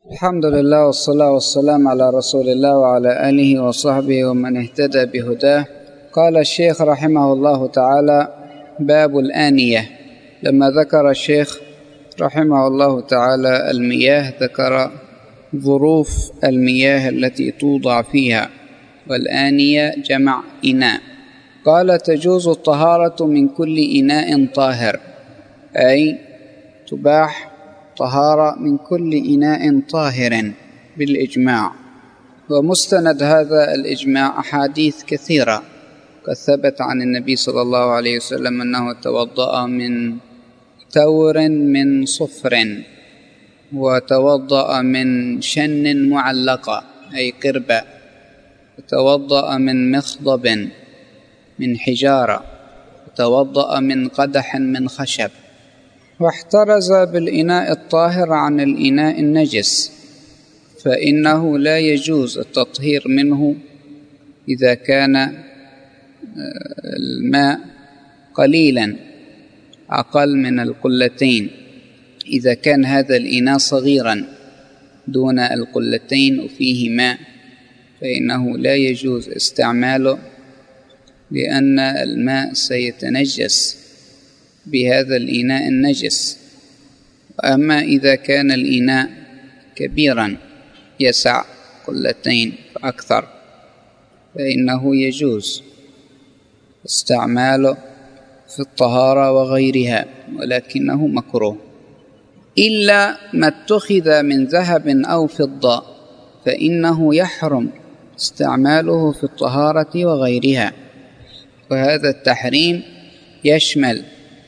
الحمد لله والصلاة والسلام على رسول الله وعلى آله وصحبه ومن اهتدى بهداه. قال الشيخ رحمه الله تعالى: باب الآنية. لما ذكر الشيخ رحمه الله تعالى المياه ذكر ظروف المياه التي توضع فيها، والآنية جمع إناء. قال: تجوز الطهارة من كل إناء طاهر، أي تباح طهارة من كل إناء طاهر بالإجماع. ومستند هذا الإجماع أحاديث كثيرة قد ثبت عن النبي صلى الله عليه وسلم أنه توضأ من تور من صفر، وتوضأ من شن معلقة أي قربة، وتوضأ من مخضب من حجارة، وتوضأ من قدح من خشب. واحترز بالإناء الطاهر عن الإناء النجس، فإنه لا يجوز التطهير منه إذا كان الماء قليلا أقل من القلتين. إذا كان هذا الإناء صغيرا دون القلتين وفيه ماء فإنه لا يجوز استعماله، لأن الماء سيتنجس بهذا الإناء النجس. وأما إذا كان الإناء كبيرا يسع قلتين فأكثر فإنه يجوز استعماله في الطهارة وغيرها، ولكنه مكروه. إلا ما اتخذ من ذهب أو فضة فإنه يحرم استعماله في الطهارة وغيرها. وهذا التحريم يشمل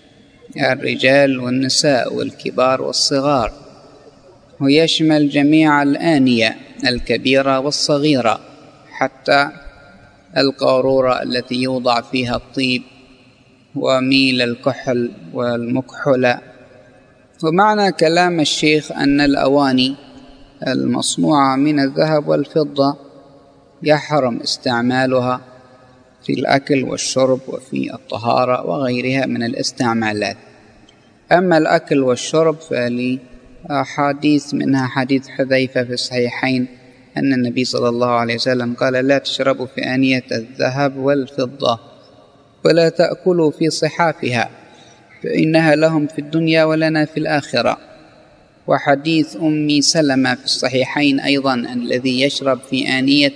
الرجال والنساء والكبار والصغار، ويشمل جميع الآنية الكبيرة والصغيرة، حتى القارورة التي يوضع فيها الطيب وميل الكحل والمكحلة. ومعنى كلام الشيخ أن الأواني المصنوعة من الذهب والفضة يحرم استعمالها في الأكل والشرب وفي الطهارة وغيرها من الاستعمالات. أما الأكل والشرب فلأحاديث، منها حديث حذيفة في الصحيحين أن النبي صلى الله عليه وسلم قال: لا تشربوا في آنية الذهب والفضة، ولا تأكلوا في صحافها، فإنها لهم في الدنيا ولنا في الآخرة. وحديث أم سلمة في الصحيحين أيضا: الذي يشرب في آنية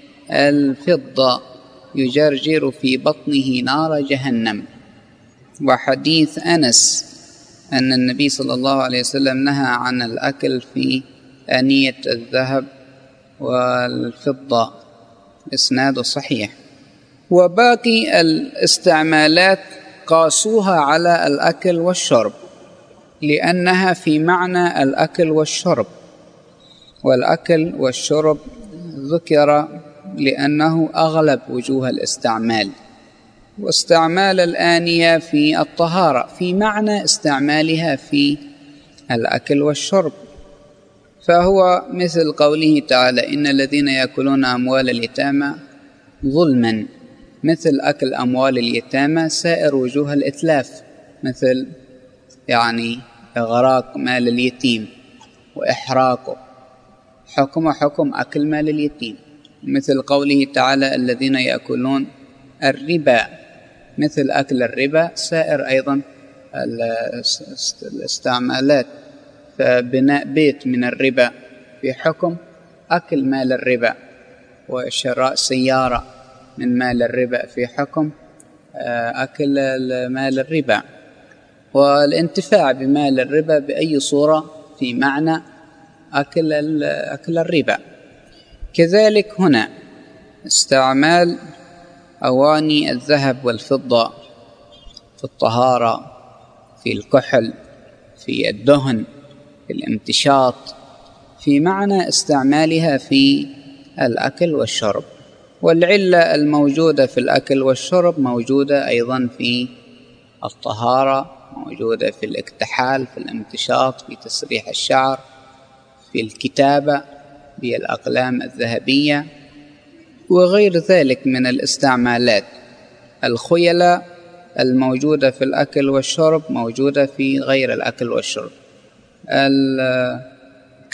الفضة يجرجر في بطنه نار جهنم. وحديث أنس أن النبي صلى الله عليه وسلم نهى عن الأكل في آنية الذهب والفضة، إسناد صحيح. وباقي الاستعمالات قاسوها على الأكل والشرب، لأنها في معنى الأكل والشرب، والأكل والشرب ذكر لأنه أغلب وجوه الاستعمال. واستعمال الآنية في الطهارة في معنى استعمالها في الأكل والشرب، فهو مثل قوله تعالى: إن الذين يأكلون أموال اليتامى ظلما، مثل أكل أموال اليتامى سائر وجوه الإتلاف، مثل إغراق مال اليتيم وإحراقه، حكم أكل مال اليتيم. مثل قوله تعالى: الذين يأكلون الربا، مثل أكل الربا سائر أيضا الاستعمالات. فبناء بيت من الربا في حكم أكل مال الربا، وشراء سيارة من مال الربا في حكم أكل مال الربا، والانتفاع بمال الربا بأي صورة في معنى أكل الربا. كذلك هنا استعمال أواني الذهب والفضة في الطهارة، في الكحل، في الدهن، في الامتشاط، في معنى استعمالها في الأكل والشرب. والعلة الموجودة في الأكل والشرب موجودة أيضا في الطهارة، موجودة في الاكتحال، في الامتشاط، في تسريح الشعر، في الكتابة بالأقلام الذهبية، وغير ذلك من الاستعمالات. الخيلة الموجودة في الأكل والشرب موجودة في غير الأكل والشرب.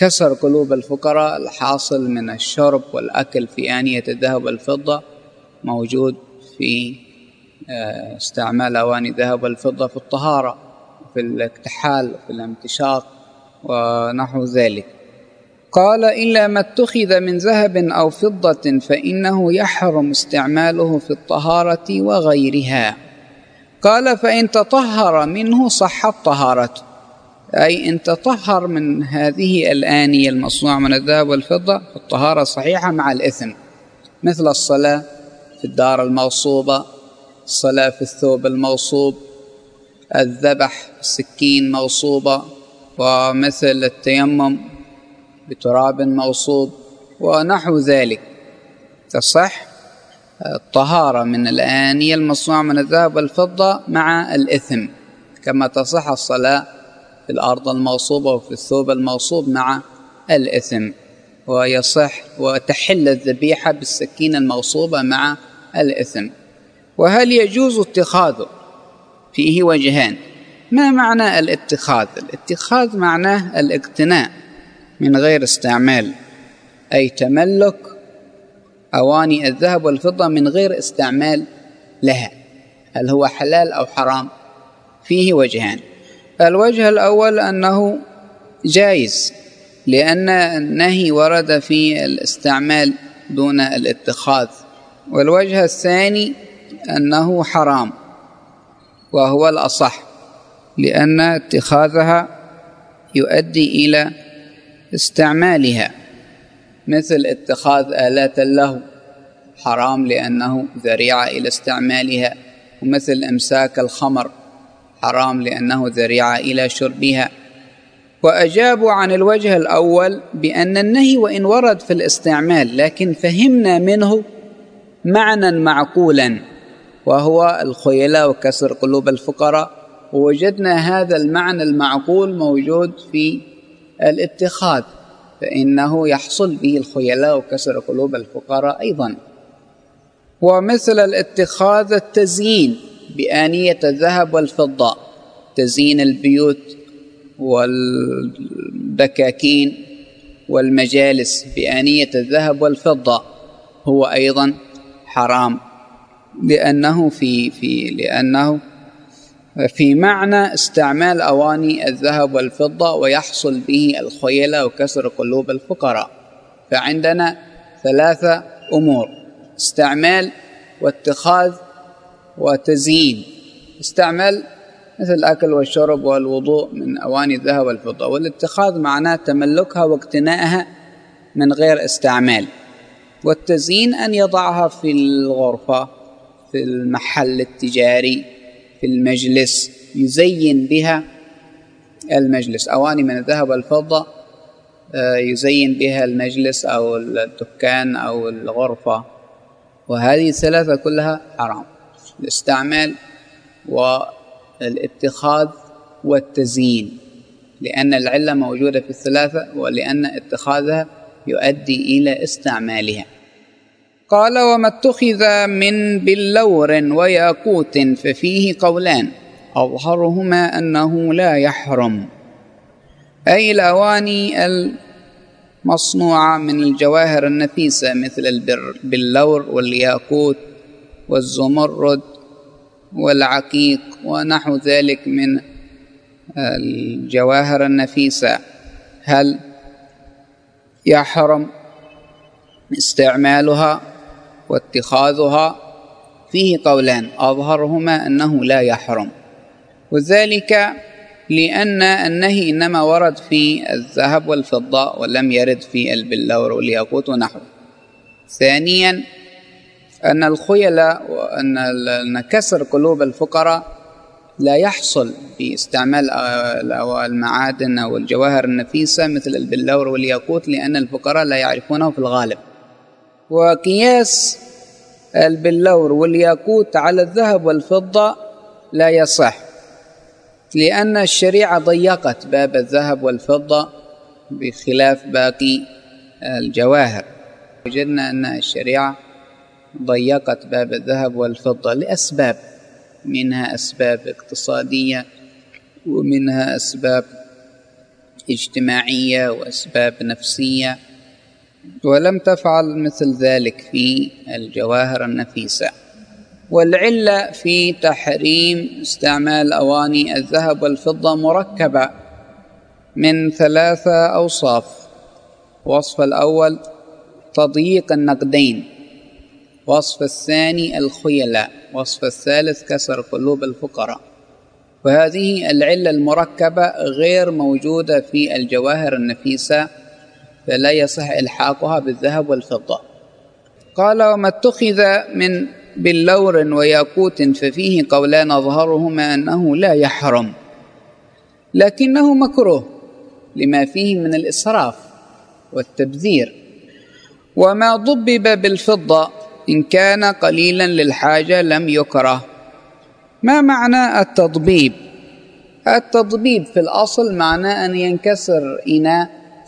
كسر قلوب الفقراء الحاصل من الشرب والأكل في آنية الذهب والفضة موجود في استعمال أواني الذهب والفضة في الطهارة، في الاكتحال، في الامتشاط ونحو ذلك. قال: إلا ما اتخذ من ذهب أو فضة فإنه يحرم استعماله في الطهارة وغيرها. قال: فإن تطهر منه صحت طهارته، أي إن تطهر من هذه الآنية المصنوعة من الذهب والفضة الطهارة صحيحة مع الإثم، مثل الصلاة في الدار المغصوبة، الصلاة في الثوب المغصوب، الذبح السكين مغصوبة، ومثل التيمم بتراب مغصوب ونحو ذلك. تصح الطهارة من الآنية المصنوعة من الذهب والفضة مع الإثم، كما تصح الصلاة في الأرض المغصوبة وفي الثوب المغصوب مع الإثم، ويصح وتحل الذبيحة بالسكين المغصوبة مع الإثم. وهل يجوز اتخاذه؟ فيه وجهان. ما معنى الاتخاذ؟ الاتخاذ معناه الاقتناء من غير استعمال، أي تملك أواني الذهب والفضة من غير استعمال لها. هل هو حلال أو حرام؟ فيه وجهان. الوجه الأول أنه جائز، لأن النهي ورد في الاستعمال دون الاتخاذ. والوجه الثاني أنه حرام، وهو الأصح، لأن اتخاذها يؤدي إلى استعمالها، مثل اتخاذ آلات اللهو حرام لأنه ذريعة إلى استعمالها، ومثل إمساك الخمر حرام لأنه ذريعة إلى شربها. وأجابوا عن الوجه الأول بأن النهي وإن ورد في الاستعمال لكن فهمنا منه معنى معقولا، وهو الخيلاء وكسر قلوب الفقراء، ووجدنا هذا المعنى المعقول موجود في الاتخاذ، فإنه يحصل به الخيلاء وكسر قلوب الفقراء أيضا. ومثل الاتخاذ التزيين بآنية الذهب والفضة، تزيين البيوت والدكاكين والمجالس بآنية الذهب والفضة هو أيضا حرام، لأنه في معنى استعمال أواني الذهب والفضة ويحصل به الخيلاء وكسر قلوب الفقراء. فعندنا ثلاثة أمور: استعمال واتخاذ وتزيين. استعمال مثل الأكل والشرب والوضوء من أواني الذهب والفضة، والاتخاذ معناه تملكها واقتنائها من غير استعمال. والتزيين أن يضعها في الغرفة، في المحل التجاري، في المجلس، يزين بها المجلس. أواني من الذهب والفضة يزين بها المجلس أو الدكان أو الغرفة، وهذه الثلاثة كلها حرام: الاستعمال والاتخاذ والتزيين، لأن العلة موجودة في الثلاثة، ولأن اتخاذها يؤدي إلى استعمالها. قال: وما اتخذ من بلور وياقوت ففيه قولان، أظهرهما أنه لا يحرم، أي الأواني المصنوعة من الجواهر النفيسة مثل البلور والياقوت والزمرد والعقيق ونحو ذلك من الجواهر النفيسة، هل يحرم استعمالها واتخاذها؟ فيه قولان، أظهرهما أنه لا يحرم، وذلك لأن النهي إنما ورد في الذهب والفضة ولم يرد في البلور والياقوت ونحوه. ثانيا أن الخيلاء وأن كسر قلوب الفقراء لا يحصل باستعمال المعادن أو الجواهر النفيسة مثل البلور والياقوت، لأن الفقراء لا يعرفونه في الغالب. وقياس البلور والياقوت على الذهب والفضة لا يصح، لأن الشريعة ضيقت باب الذهب والفضة بخلاف باقي الجواهر. وجدنا أن الشريعة ضيقت باب الذهب والفضة لأسباب، منها أسباب اقتصادية، ومنها أسباب اجتماعية وأسباب نفسية، ولم تفعل مثل ذلك في الجواهر النفيسة. والعلة في تحريم استعمال أواني الذهب والفضة مركبة من 3 أوصاف. الوصف الأول تضييق النقدين، الوصف الثاني الخيلاء، الوصف الثالث كسر قلوب الفقراء. وهذه العلة المركبة غير موجودة في الجواهر النفيسة، فلا يصح إلحاقها بالذهب والفضة. قال: وما اتخذ من بلور وياقوت ففيه قولان أظهرهما أنه لا يحرم، لكنه مكروه لما فيه من الإسراف والتبذير. وما ضبب بالفضة إن كان قليلا للحاجة لم يكره. ما معنى التضبيب؟ التضبيب في الأصل معناه أن ينكسر إناء،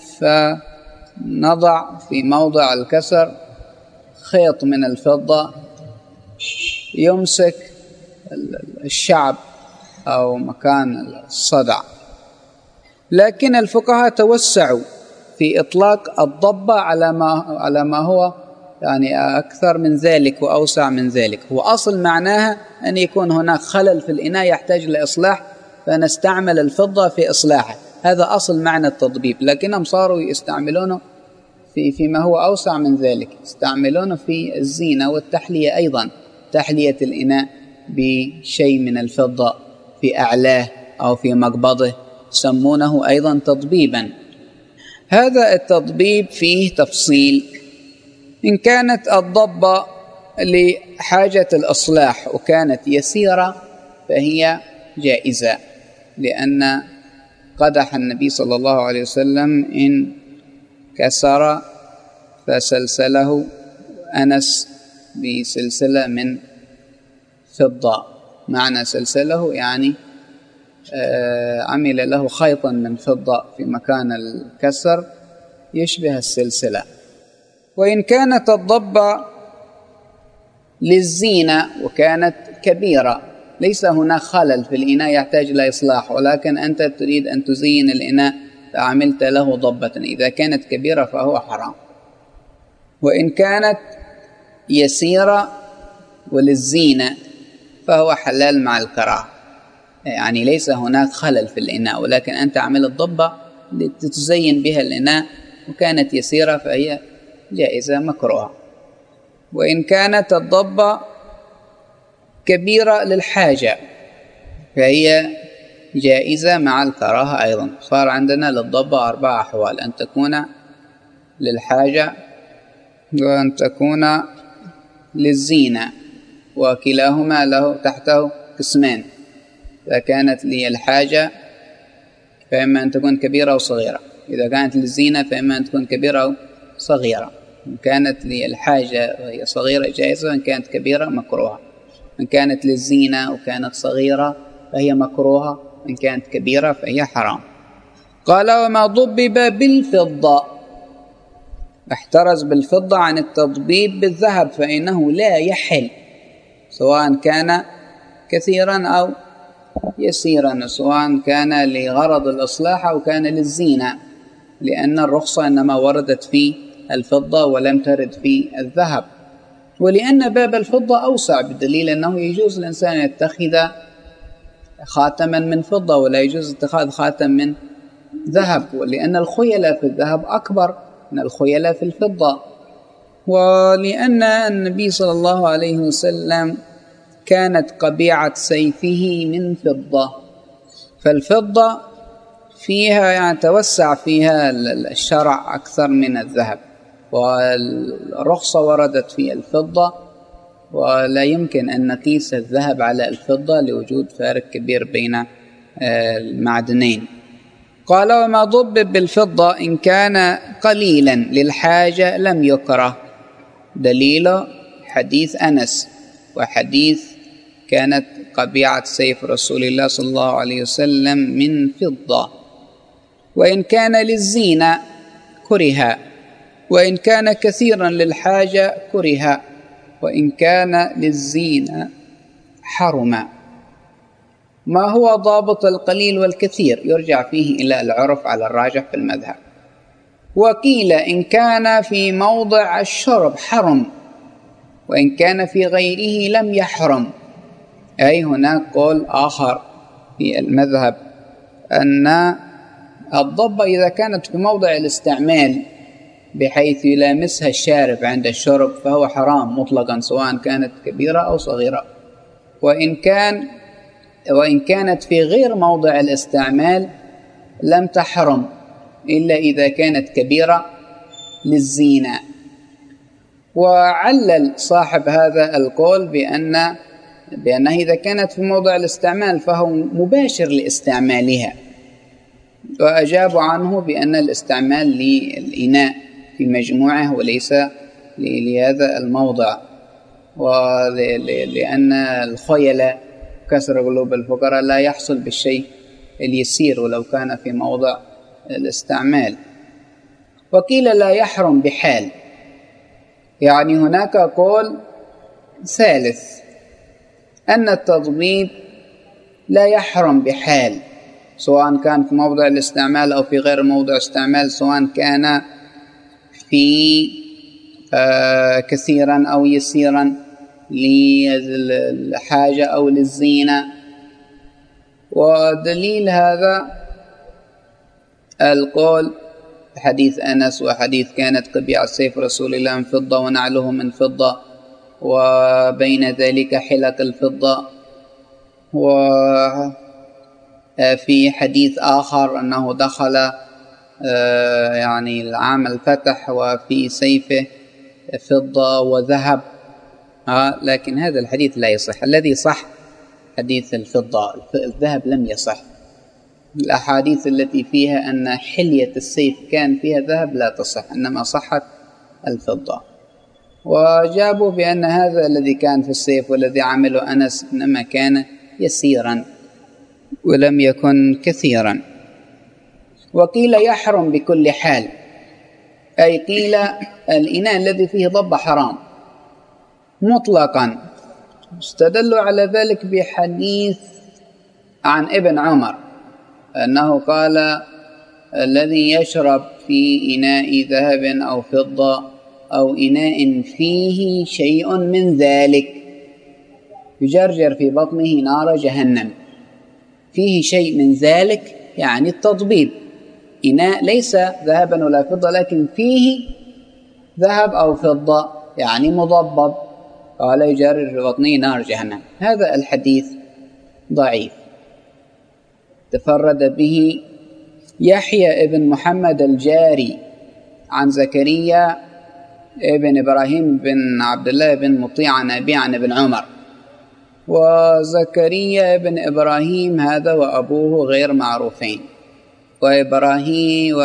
فنضع في موضع الكسر خيط من الفضة يمسك الشعب أو مكان الصدع. لكن الفقهاء توسعوا في إطلاق الضبة على ما هو يعني أكثر من ذلك وأوسع من ذلك. هو أصل معناها أن يكون هناك خلل في الإناء يحتاج لإصلاح، فنستعمل الفضة في إصلاحه. هذا أصل معنى التضبيب، لكنهم صاروا يستعملونه فيما هو أوسع من ذلك، يستعملونه في الزينة والتحلية أيضا، تحلية الإناء بشيء من الفضة في أعلاه أو في مقبضه، يسمونه أيضا تضبيبا. هذا التضبيب فيه تفصيل. إن كانت الضبة لحاجة الإصلاح وكانت يسيرة فهي جائزة، لأن قدح النبي صلى الله عليه وسلم إن كسر فسلسله أنس بسلسلة من فضة. معنى سلسله يعني عمل له خيطا من فضة في مكان الكسر يشبه السلسلة. وإن كانت الضبة للزينة وكانت كبيرة، ليس هناك خلل في الإناء يحتاج إلى إصلاح، ولكن أنت تريد أن تزين الإناء فعملت له ضبة، إذا كانت كبيرة فهو حرام. وإن كانت يسيرة وللزينة فهو حلال مع الكراهة، يعني ليس هناك خلل في الإناء، ولكن أنت عمل الضبة لتزين بها الإناء، وكانت يسيرة فهي جائزة مكروهة. وإن كانت الضبة كبيرة للحاجة فهي جائزة مع الكراهة أيضا. صار عندنا للضبة 4 أحوال: أن تكون للحاجة، وأن تكون للزينة، وكلاهما له تحته قسمين. إذا كانت للحاجة فإما أن تكون كبيرة أو صغيرة، إذا كانت للزينة فإما أن تكون كبيرة أو صغيرة. إن كانت للحاجة وهي صغيرة جائزة، وإن كانت كبيرة مكروهة. إن كانت للزينة وكانت صغيرة فهي مكروهة، إن كانت كبيرة فهي حرام. قال: وما ضبب بالفضة، احترز بالفضة عن التضبيب بالذهب، فإنه لا يحل، سواء كان كثيرا أو يسيرا، سواء كان لغرض الإصلاح أو كان للزينة، لأن الرخصة إنما وردت في الفضة ولم ترد في الذهب. ولأن باب الفضة أوسع، بدليل أنه يجوز الإنسان يتخذ خاتما من فضة ولا يجوز اتخاذ خاتم من ذهب، ولأن الخيلاء في الذهب أكبر من الخيلاء في الفضة. ولأن النبي صلى الله عليه وسلم كانت قبيعة سيفه من فضة، فالفضة فيها يعني توسع فيها الشرع أكثر من الذهب، والرخصة وردت في الفضة، ولا يمكن أن نقيس الذهب على الفضة لوجود فارق كبير بين المعدنين. قال: وما ضبب بالفضة إن كان قليلا للحاجة لم يكره. دليل حديث أنس، وحديث كانت قبيعة سيف رسول الله صلى الله عليه وسلم من فضة. وإن كان للزينة كره، وإن كان كثيرا للحاجة كره، وإن كان للزينة حرم. ما هو ضابط القليل والكثير؟ يرجع فيه إلى العرف على الراجح في المذهب. وقيل إن كان في موضع الشرب حرم، وإن كان في غيره لم يحرم. أي هناك قول آخر في المذهب أن الضبة إذا كانت في موضع الاستعمال بحيث يلامسها الشارب عند الشرب فهو حرام مطلقا، سواء كانت كبيرة أو صغيرة. وإن كانت في غير موضع الاستعمال لم تحرم إلا إذا كانت كبيرة للزينة. وعلل صاحب هذا القول بأنه إذا كانت في موضع الاستعمال فهو مباشر لاستعمالها، وأجابوا عنه بأن الاستعمال للإناء في مجموعه وليس لهذا الموضع، ولأن الخيل كسر قلوب الفقراء لا يحصل بالشيء اليسير ولو كان في موضع الاستعمال. وقيل لا يحرم بحال، يعني هناك قول ثالث أن التضبيب لا يحرم بحال، سواء كان في موضع الاستعمال أو في غير موضع استعمال، سواء كان في كثيرا أو يسيرا للحاجة أو للزينة. ودليل هذا القول حديث أنس وحديث كانت قبيعة سيف رسول الله من فضة ونعله من فضة، وبين ذلك حلق الفضة. وفي حديث آخر أنه دخل يعني العام الفتح وفي سيفه فضة وذهب، لكن هذا الحديث لا يصح. الذي صح حديث الفضة، الذهب لم يصح. الأحاديث التي فيها أن حلية السيف كان فيها ذهب لا تصح، إنما صحت الفضة. وجابوا بأن هذا الذي كان في السيف والذي عمله أنس إنما كان يسيرا ولم يكن كثيرا. وقيل يحرم بكل حال، أي قيل الإناء الذي فيه ضب حرام مطلقا. استدلوا على ذلك بحديث عن ابن عمر أنه قال الذي يشرب في إناء ذهب أو فضة أو إناء فيه شيء من ذلك يجرجر في بطنه نار جهنم. فيه شيء من ذلك يعني التضبيب، إناء ليس ذهبا ولا فضة لكن فيه ذهب أو فضة يعني مضبب، قال يجرجر في بطنه نار جهنم. هذا الحديث ضعيف، تفرد به يحيى ابن محمد الجاري عن زكريا ابن إبراهيم بن عبد الله بن مطيع عن أبي عن ابن عمر. وزكريا ابن إبراهيم هذا وأبوه غير معروفين، وإبراهيم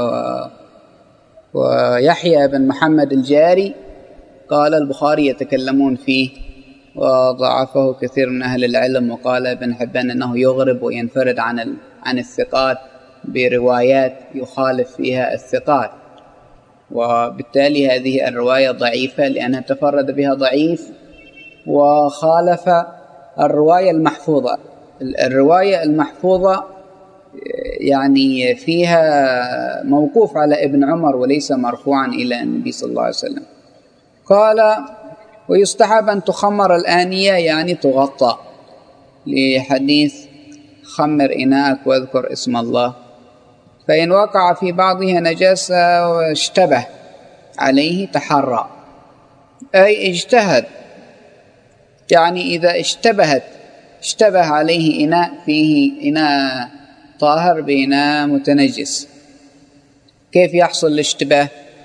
ويحيى بن محمد الجاري قال البخاري يتكلمون فيه وضعفه كثير من أهل العلم، وقال ابن حبان أنه يغرب وينفرد عن الثقات بروايات يخالف فيها الثقات، وبالتالي هذه الرواية ضعيفة لأنها تفرد بها ضعيف وخالف الرواية المحفوظة. الرواية المحفوظة يعني فيها موقوف على ابن عمر وليس مرفوعا إلى النبي صلى الله عليه وسلم. قال ويستحب أن تخمر الآنية يعني تغطى، لحديث خمر إناءك واذكر اسم الله. فإن وقع في بعضها نجاسة واشتبه عليه تحرى، أي اجتهد، يعني إذا اشتبه عليه إناء فيه إناء طاهر بإناء متنجس، كيف يحصل الاشتباه؟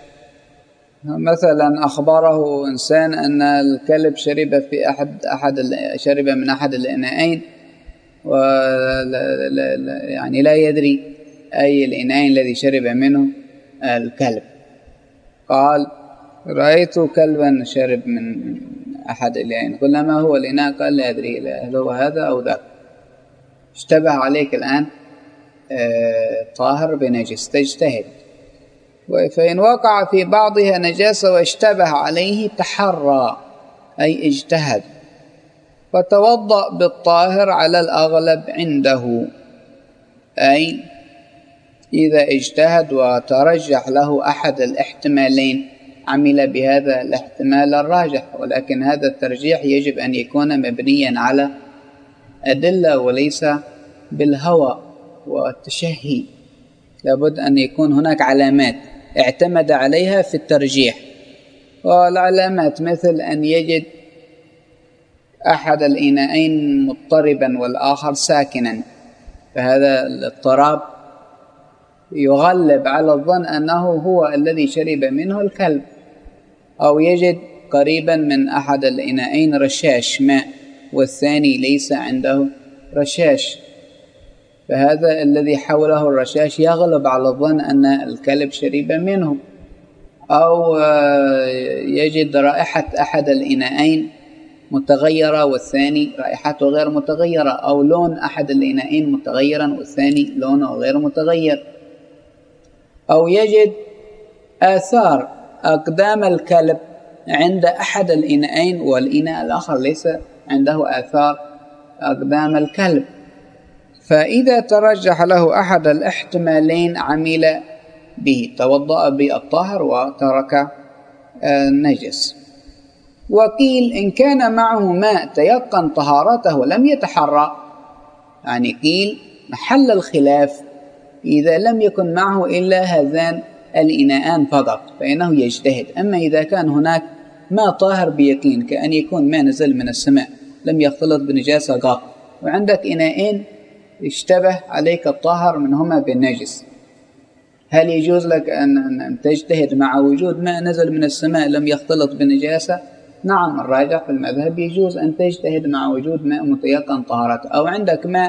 مثلا أخبره إنسان أن الكلب شرب شرب من أحد الإناءين يعني لا يدري أي الإناء الذي شرب منه الكلب. قال رأيت كلبا شرب من أحد الإناءين، قلنا ما هو الإناء؟ قال لا أدري هل هو هذا أو ذاك. اشتبه عليك الآن طاهر بنجس، تجتهد. فإن وقع في بعضها نجاسة واشتبه عليه تحرى، أي اجتهد. فتوضأ بالطاهر على الأغلب عنده، أي إذا اجتهد وترجح له أحد الاحتمالين عمل بهذا الاحتمال الراجح، ولكن هذا الترجيح يجب أن يكون مبنيا على أدلة وليس بالهوى والتشهي. لابد أن يكون هناك علامات اعتمد عليها في الترجيح، والعلامات مثل أن يجد أحد الإناءين مضطربا والآخر ساكنا، فهذا الاضطراب يغلب على الظن أنه هو الذي شرب منه الكلب، أو يجد قريبا من أحد الإناءين رشاش ماء والثاني ليس عنده رشاش، فهذا الذي حوله الرشاش يغلب على الظن أن الكلب شرب منه. أو يجد رائحة أحد الإناءين متغيرة والثاني رائحته غير متغيرة، أو لون أحد الإناءين متغيرا والثاني لونه غير متغير، أو يجد آثار أقدام الكلب عند أحد الإناءين والإناء الآخر ليس عنده آثار أقدام الكلب. فإذا ترجح له أحد الاحتمالين عمل به، توضأ بالطاهر وترك النجس. وقيل إن كان معه ماء تيقن طهارته ولم يتحرى، يعني قيل محل الخلاف إذا لم يكن معه إلا هذان الإناءان فقط فإنه يجتهد. أما إذا كان هناك ماء طاهر بيقين، كأن يكون ماء نزل من السماء لم يختلط بنجاسة قط، وعندك إناءين اشتبه عليك الطاهر منهما بالنجس، هل يجوز لك أن تجتهد مع وجود ماء نزل من السماء لم يختلط بنجاسة؟ نعم، الراجح في المذهب يجوز أن تجتهد مع وجود ماء متيقن طهارته. أو عندك ماء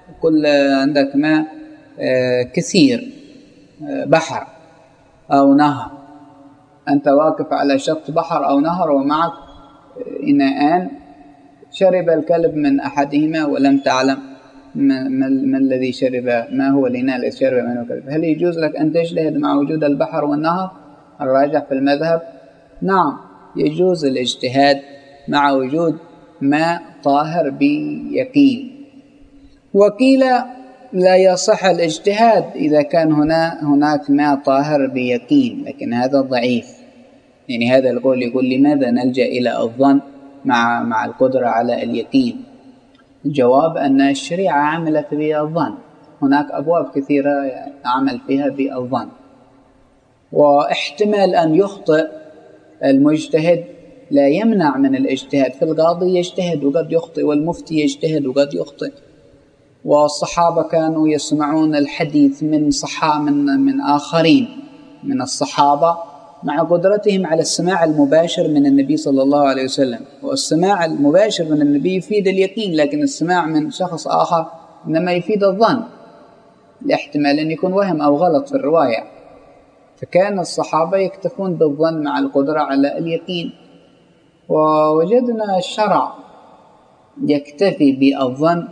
كثير، بحر أو نهر، أنت واقف على شط بحر أو نهر ومعك إناءان، شرب الكلب من أحدهما ولم تعلم ما الذي شرب، ما هو الإناء الذي شرب منه الكلب، هل يجوز لك أن تجتهد مع وجود البحر والنهر؟ الراجح في المذهب نعم، يجوز الاجتهاد مع وجود ماء طاهر بيقين. وقيل لا يصح الاجتهاد إذا كان هناك ماء طاهر بيقين، لكن هذا ضعيف. يعني هذا القول يقول لماذا نلجأ إلى الظن مع القدرة على اليقين؟ الجواب أن الشريعة عملت بالظن، هناك أبواب كثيرة عمل فيها بالظن، واحتمال أن يخطئ المجتهد لا يمنع من الاجتهاد. في القاضي يجتهد وقد يخطئ، والمفتي يجتهد وقد يخطئ، والصحابة كانوا يسمعون الحديث من آخرين من الصحابة مع قدرتهم على السماع المباشر من النبي صلى الله عليه وسلم، والسماع المباشر من النبي يفيد اليقين، لكن السماع من شخص آخر إنما يفيد الظن، الاحتمال أن يكون وهم أو غلط في الرواية. فكان الصحابة يكتفون بالظن مع القدرة على اليقين، ووجدنا الشرع يكتفي بالظن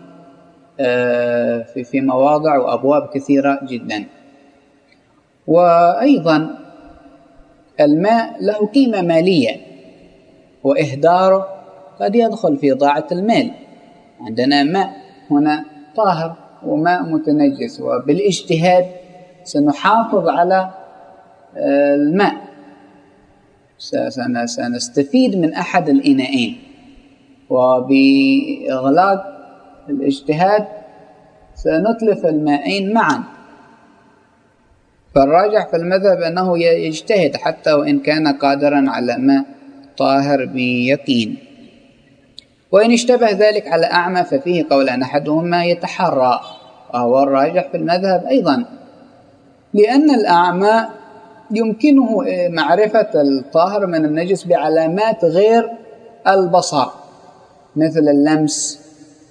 في مواضع وأبواب كثيرة جدا. وأيضا الماء له قيمة مالية، وإهداره قد يدخل في ضاعة المال. عندنا ماء هنا طاهر وماء متنجس، وبالاجتهاد سنحافظ على الماء، سنستفيد من أحد الإناءين، وبإغلاق الاجتهاد سنتلف المائين معا. فالراجح في المذهب أنه يجتهد حتى وإن كان قادرا على ماء طاهر بيقين. وإن اشتبه ذلك على أعمى ففيه قولان، أحدهما يتحرى، وهو الراجح في المذهب أيضا، لأن الأعمى يمكنه معرفة الطاهر من النجس بعلامات غير البصر، مثل اللمس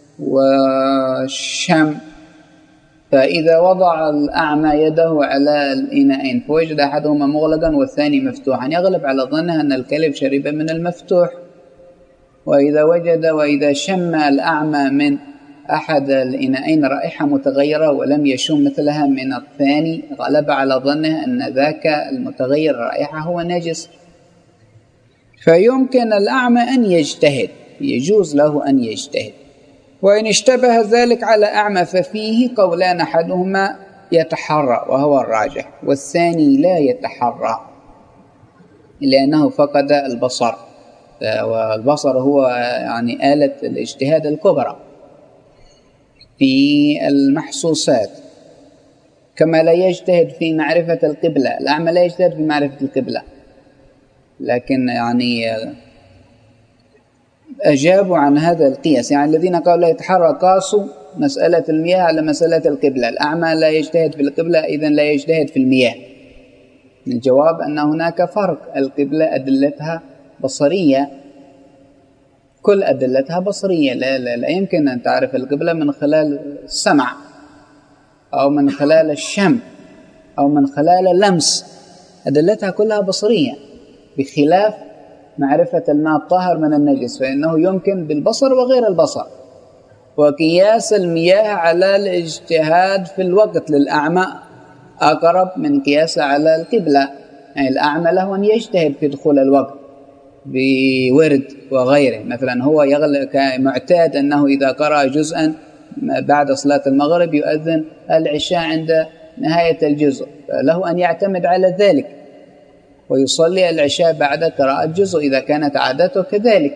والشم. فإذا وضع الأعمى يده على الإناءين فوجد أحدهما مغلقا والثاني مفتوحا، يغلب على ظنه أن الكلب شرب من المفتوح. وإذا شم الأعمى من أحد الإناءين رائحة متغيرة ولم يشم مثلها من الثاني، غلب على ظنه أن ذاك المتغير الرائحة هو نجس. فيمكن الأعمى أن يجتهد يجوز له أن يجتهد. وإن اشتبه ذلك على أعمى ففيه قولان، أحدهما يتحرى وهو الراجح، والثاني لا يتحرى لأنه فقد البصر، والبصر هو يعني آلة الاجتهاد الكبرى في المحسوسات، كما لا يجتهد في معرفة القبلة. الأعمى لا يجتهد في معرفة القبلة، لكن يعني أجابوا عن هذا القياس. يعني الذين قالوا لا يتحرى قاسوا مسألة المياه على مسألة القبلة. الأعمى لا يجتهد في القبلة، إذن لا يجتهد في المياه. الجواب أن هناك فرق. القبلة أدلتها بصرية، كل أدلتها بصرية. لا يمكن أن تعرف القبلة من خلال السمع أو من خلال الشم أو من خلال اللمس، أدلتها كلها بصرية، بخلاف معرفة الماء الطاهر من النجس فإنه يمكن بالبصر وغير البصر. وقياس المياه على الاجتهاد في الوقت للأعمى أقرب من قياس على القبلة. يعني الأعمى له أن يجتهد في دخول الوقت بورد وغيره. مثلا هو معتاد أنه إذا قرأ جزءا بعد صلاة المغرب يؤذن العشاء عند نهاية الجزء، له أن يعتمد على ذلك ويصلي العشاء بعد قراءة جزء إذا كانت عادته كذلك.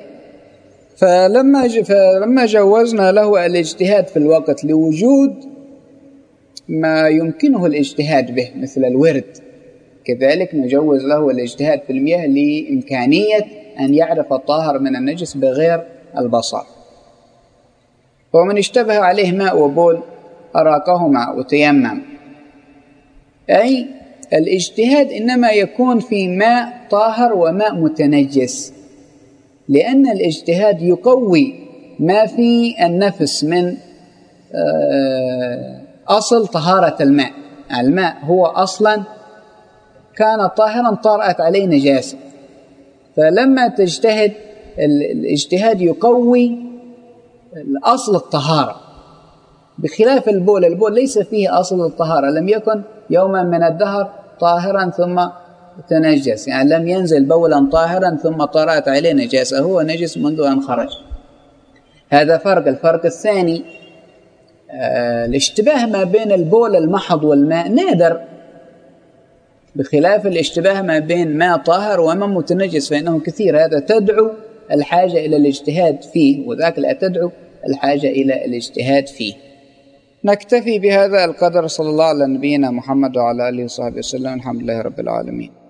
فلما جوزنا له الاجتهاد في الوقت لوجود ما يمكنه الاجتهاد به مثل الورد، كذلك نجوز له الاجتهاد في المياه لإمكانية أن يعرف الطاهر من النجس بغير البصر. ومن اشتبه عليه ماء وبول أراقهما وتيمم. أي الاجتهاد إنما يكون في ماء طاهر وماء متنجس، لأن الاجتهاد يقوي ما في النفس من أصل طهارة الماء. الماء هو أصلا كان طاهرا طرأت عليه نجاسة، فلما تجتهد الاجتهاد يقوي الأصل الطهارة، بخلاف البول. البول ليس فيه أصل الطهارة، لم يكن يوما من الدهر طاهرا ثم تنجس، يعني لم ينزل بولا طاهرا ثم طرأت عليه نجاسة، هو نجس منذ أن خرج. هذا فرق. الفرق الثاني الاشتباه ما بين البول المحض والماء نادر، بخلاف الاشتباه ما بين ماء طاهر وماء متنجس فإنه كثير. هذا تدعو الحاجة إلى الاجتهاد فيه، وذاك لا تدعو الحاجة إلى الاجتهاد فيه. نكتفي بهذا القدر. صلى الله على نبينا محمد وعلى آله وصحبه وسلم. الحمد لله رب العالمين.